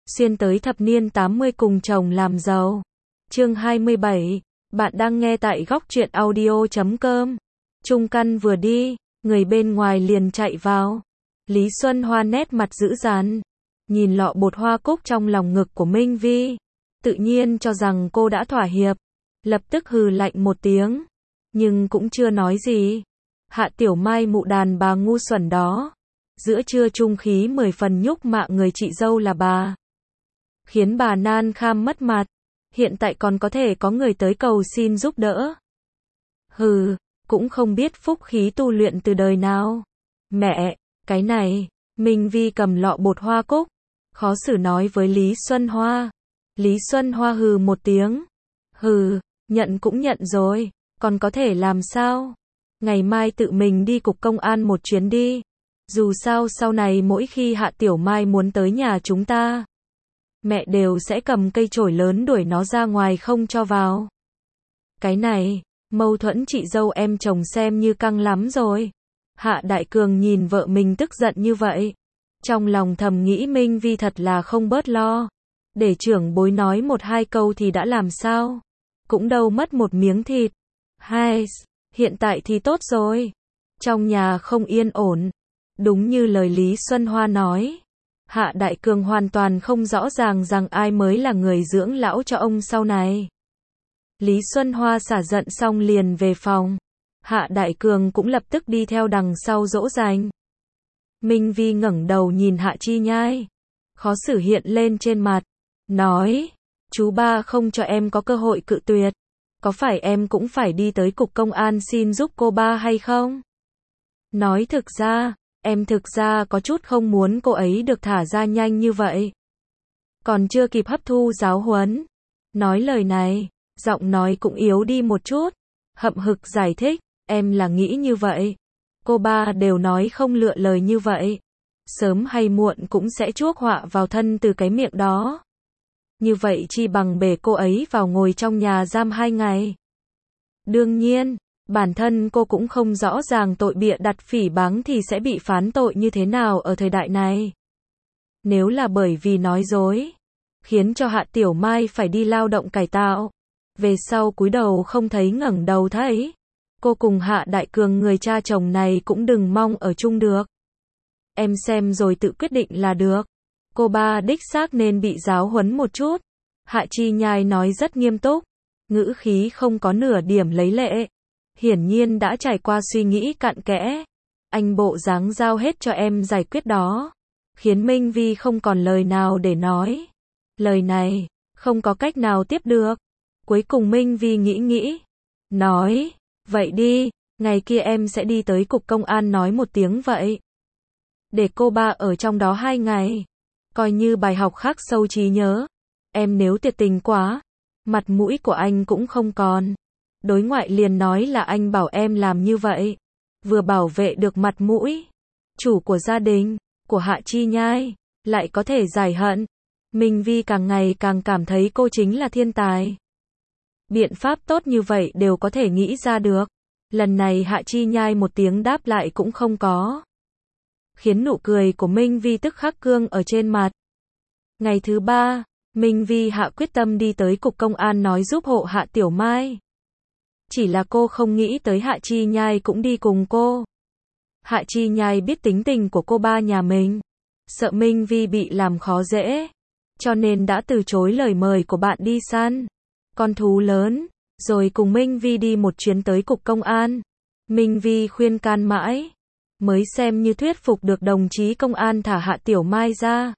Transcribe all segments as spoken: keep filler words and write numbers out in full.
xuyên tới thập niên tám mươi cùng chồng làm giàu. Chương hai mươi bảy, bạn đang nghe tại góc truyện audio chấm com. Trung căn vừa đi, người bên ngoài liền chạy vào. Lý Xuân Hoa nét mặt dữ dằn, nhìn lọ bột hoa cúc trong lòng ngực của Minh Vi, tự nhiên cho rằng cô đã thỏa hiệp, lập tức hừ lạnh một tiếng, nhưng cũng chưa nói gì. Hạ Tiểu Mai mụ đàn bà ngu xuẩn đó, giữa trưa trung khí mười phần nhúc mạ người chị dâu là bà, khiến bà nan kham mất mặt, hiện tại còn có thể có người tới cầu xin giúp đỡ. Hừ, cũng không biết phúc khí tu luyện từ đời nào. Mẹ, cái này, Minh Vi cầm lọ bột hoa cúc, khó xử nói với Lý Xuân Hoa. Lý Xuân Hoa hừ một tiếng. Hừ, nhận cũng nhận rồi, còn có thể làm sao? Ngày mai tự mình đi cục công an một chuyến đi. Dù sao sau này mỗi khi Hạ Tiểu Mai muốn tới nhà chúng ta, mẹ đều sẽ cầm cây chổi lớn đuổi nó ra ngoài không cho vào. Cái này, mâu thuẫn chị dâu em chồng xem như căng lắm rồi. Hạ Đại Cường nhìn vợ mình tức giận như vậy, trong lòng thầm nghĩ Minh Vi thật là không bớt lo. Để trưởng bối nói một hai câu thì đã làm sao? Cũng đâu mất một miếng thịt. Hai, hiện tại thì tốt rồi. Trong nhà không yên ổn. Đúng như lời Lý Xuân Hoa nói. Hạ Đại Cường hoàn toàn không rõ ràng rằng ai mới là người dưỡng lão cho ông sau này. Lý Xuân Hoa xả giận xong liền về phòng. Hạ Đại Cường cũng lập tức đi theo đằng sau dỗ dành. Minh Vi ngẩng đầu nhìn Hạ Chi Nhai. Khó xử hiện lên trên mặt. Nói, chú ba không cho em có cơ hội cự tuyệt. Có phải em cũng phải đi tới cục công an xin giúp cô ba hay không? Nói thực ra, em thực ra có chút không muốn cô ấy được thả ra nhanh như vậy. Còn chưa kịp hấp thu giáo huấn. Nói lời này, giọng nói cũng yếu đi một chút. Hậm hực giải thích, em là nghĩ như vậy. Cô ba đều nói không lựa lời như vậy. Sớm hay muộn cũng sẽ chuốc họa vào thân từ cái miệng đó. Như vậy chi bằng bể cô ấy vào ngồi trong nhà giam hai ngày. Đương nhiên, bản thân cô cũng không rõ ràng tội bịa đặt phỉ báng thì sẽ bị phán tội như thế nào ở thời đại này. Nếu là bởi vì nói dối, khiến cho Hạ Tiểu Mai phải đi lao động cải tạo, về sau cúi đầu không thấy ngẩng đầu thấy, cô cùng Hạ Đại Cường người cha chồng này cũng đừng mong ở chung được. Em xem rồi tự quyết định là được. Cô ba đích xác nên bị giáo huấn một chút. Hạ Chi Nhai nói rất nghiêm túc, ngữ khí không có nửa điểm lấy lệ. Hiển nhiên đã trải qua suy nghĩ cặn kẽ. Anh bộ dáng giao hết cho em giải quyết đó, khiến Minh Vi không còn lời nào để nói. Lời này, không có cách nào tiếp được. Cuối cùng Minh Vi nghĩ nghĩ, nói, vậy đi, ngày kia em sẽ đi tới cục công an nói một tiếng vậy. Để cô ba ở trong đó hai ngày. Coi như bài học khắc sâu trí nhớ. Em nếu tuyệt tình quá, mặt mũi của anh cũng không còn. Đối ngoại liền nói là anh bảo em làm như vậy, vừa bảo vệ được mặt mũi chủ của gia đình, của Hạ Chi Nhai, lại có thể giải hận. Minh Vi càng ngày càng cảm thấy cô chính là thiên tài. Biện pháp tốt như vậy đều có thể nghĩ ra được. Lần này Hạ Chi Nhai một tiếng đáp lại cũng không có, khiến nụ cười của Minh Vi tức khắc cương ở trên mặt. Ngày thứ ba, Minh Vi hạ quyết tâm đi tới cục công an nói giúp hộ Hạ Tiểu Mai. Chỉ là cô không nghĩ tới Hạ Chi Nhai cũng đi cùng cô. Hạ Chi Nhai biết tính tình của cô ba nhà mình, sợ Minh Vi bị làm khó dễ, cho nên đã từ chối lời mời của bạn đi săn con thú lớn, rồi cùng Minh Vi đi một chuyến tới cục công an. Minh Vi khuyên can mãi, mới xem như thuyết phục được đồng chí công an thả Hạ Tiểu Mai ra.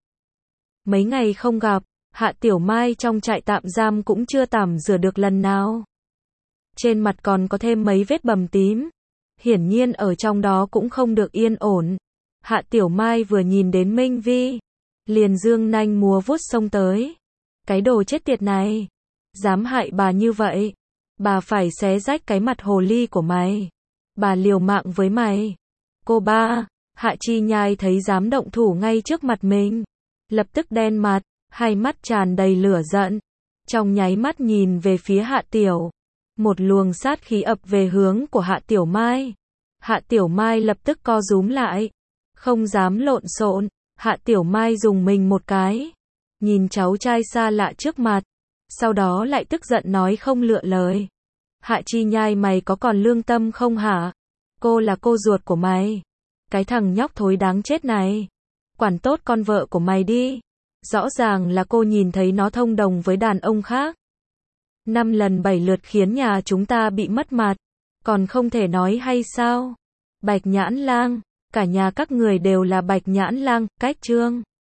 Mấy ngày không gặp, Hạ Tiểu Mai trong trại tạm giam cũng chưa tắm rửa được lần nào. Trên mặt còn có thêm mấy vết bầm tím. Hiển nhiên ở trong đó cũng không được yên ổn. Hạ Tiểu Mai vừa nhìn đến Minh Vi, liền dương nanh múa vuốt xông tới. Cái đồ chết tiệt này, dám hại bà như vậy, bà phải xé rách cái mặt hồ ly của mày. Bà liều mạng với mày. Cô ba, Hạ Chi Nhai thấy dám động thủ ngay trước mặt mình, lập tức đen mặt, hai mắt tràn đầy lửa giận. Trong nháy mắt nhìn về phía Hạ Tiểu, một luồng sát khí ập về hướng của Hạ Tiểu Mai. Hạ Tiểu Mai lập tức co rúm lại, không dám lộn xộn. Hạ Tiểu Mai dùng mình một cái, nhìn cháu trai xa lạ trước mặt, sau đó lại tức giận nói không lựa lời. Hạ Chi Nhai mày có còn lương tâm không hả? Cô là cô ruột của mày. Cái thằng nhóc thối đáng chết này. Quản tốt con vợ của mày đi. Rõ ràng là cô nhìn thấy nó thông đồng với đàn ông khác. Năm lần bảy lượt khiến nhà chúng ta bị mất mặt. Còn không thể nói hay sao? Bạch Nhãn Lang, cả nhà các người đều là Bạch Nhãn Lang, cách chương.